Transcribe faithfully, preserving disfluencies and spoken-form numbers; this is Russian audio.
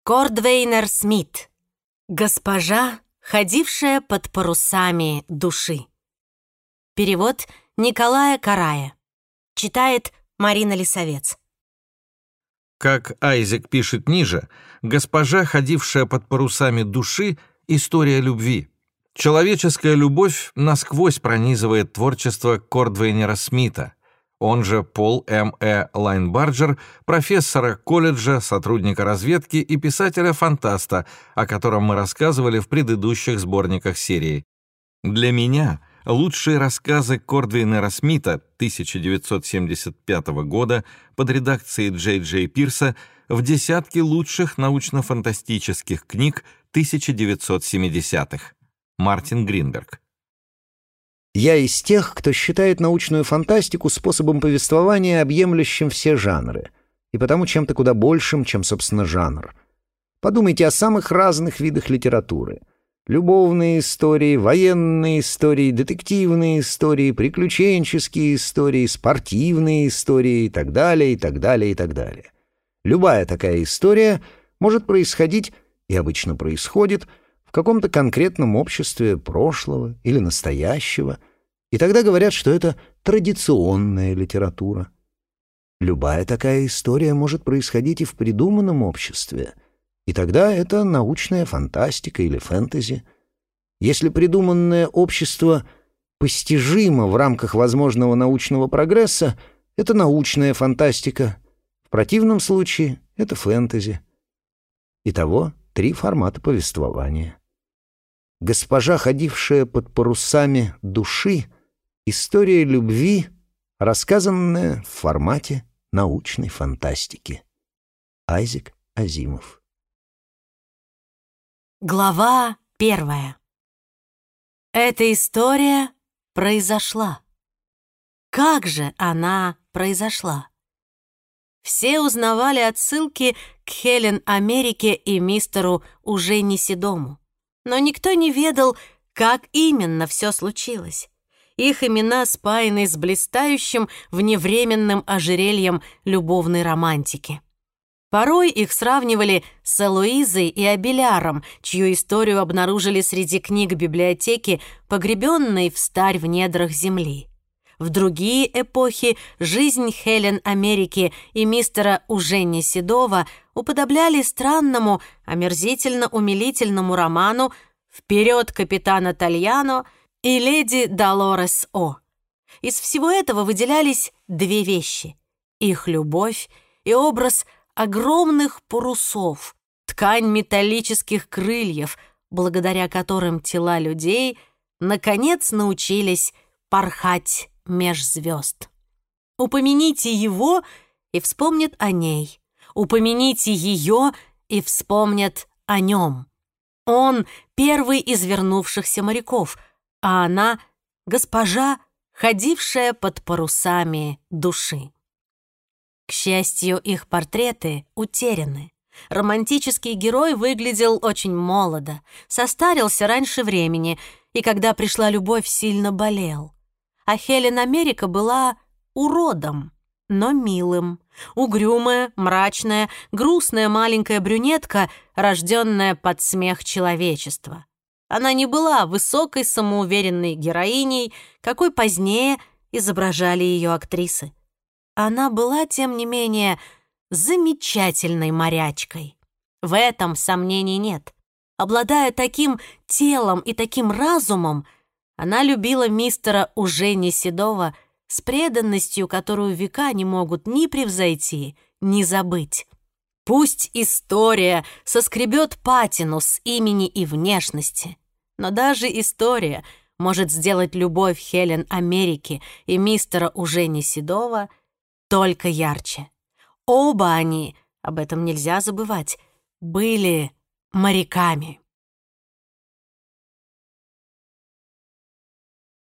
Кордвейнер Смит. Госпожа, ходившая под парусами души. Перевод Николая Карая. Читает Марина Лисовец. Как Айзек пишет ниже, госпожа, ходившая под парусами души, история любви. Человеческая любовь насквозь пронизывает творчество Кордвейнера Смита. Он же Пол М. Э. Лайнбарджер, профессора колледжа, сотрудника разведки и писателя-фантаста, о котором мы рассказывали в предыдущих сборниках серии. Для меня лучшие рассказы Кордвейнера Смита тысяча девятьсот семьдесят пятого года под редакцией Джей Джей Пирса в десятке лучших научно-фантастических книг тысяча девятьсот семидесятых. Мартин Гринберг. Я из тех, кто считает научную фантастику способом повествования, объемлющим все жанры, и потому чем-то куда большим, чем, собственно, жанр. Подумайте о самых разных видах литературы. Любовные истории, военные истории, детективные истории, приключенческие истории, спортивные истории и так далее, и так далее, и так далее. Любая такая история может происходить, и обычно происходит, в каком-то конкретном обществе прошлого или настоящего, и тогда говорят, что это традиционная литература. Любая такая история может происходить и в придуманном обществе, и тогда это научная фантастика или фэнтези. Если придуманное общество постижимо в рамках возможного научного прогресса, это научная фантастика, в противном случае это фэнтези. Итого три формата повествования. «Госпожа, ходившая под парусами души» — история любви, рассказанная в формате научной фантастики. Айзек Азимов. Глава первая. Эта история произошла. Как же она произошла? Все узнавали отсылки к Хелен Америке и мистеру уже не седому. Но никто не ведал, как именно все случилось. Их имена спаяны с блистающим вневременным ожерельем любовной романтики. Порой их сравнивали с Элоизой и Абеляром, чью историю обнаружили среди книг библиотеки, погребенной встарь в недрах земли. В другие эпохи жизнь Хелен Америки и мистера уже не седого уподобляли странному, омерзительно-умилительному роману «Вперед, капитана Тальяно» и «Леди Долорес О». Из всего этого выделялись две вещи — их любовь и образ огромных парусов, ткань металлических крыльев, благодаря которым тела людей наконец научились порхать меж звезд. Упомяните его, и вспомнят о ней. Упомяните ее, и вспомнят о нем. Он — первый из вернувшихся моряков, а она — госпожа, ходившая под парусами души. К счастью, их портреты утеряны. Романтический герой выглядел очень молодо, состарился раньше времени, и когда пришла любовь, сильно болел. А Хелен Америка была уродом, но милым. Угрюмая, мрачная, грустная маленькая брюнетка, рожденная под смех человечества. Она не была высокой самоуверенной героиней, какой позднее изображали ее актрисы. Она была, тем не менее, замечательной морячкой. В этом сомнений нет. Обладая таким телом и таким разумом, она любила мистера уже не седого с преданностью, которую века не могут ни превзойти, ни забыть. Пусть история соскребет патину с имени и внешности, но даже история может сделать любовь Хелен Америки и мистера уже не седого только ярче. Оба они, об этом нельзя забывать, были моряками.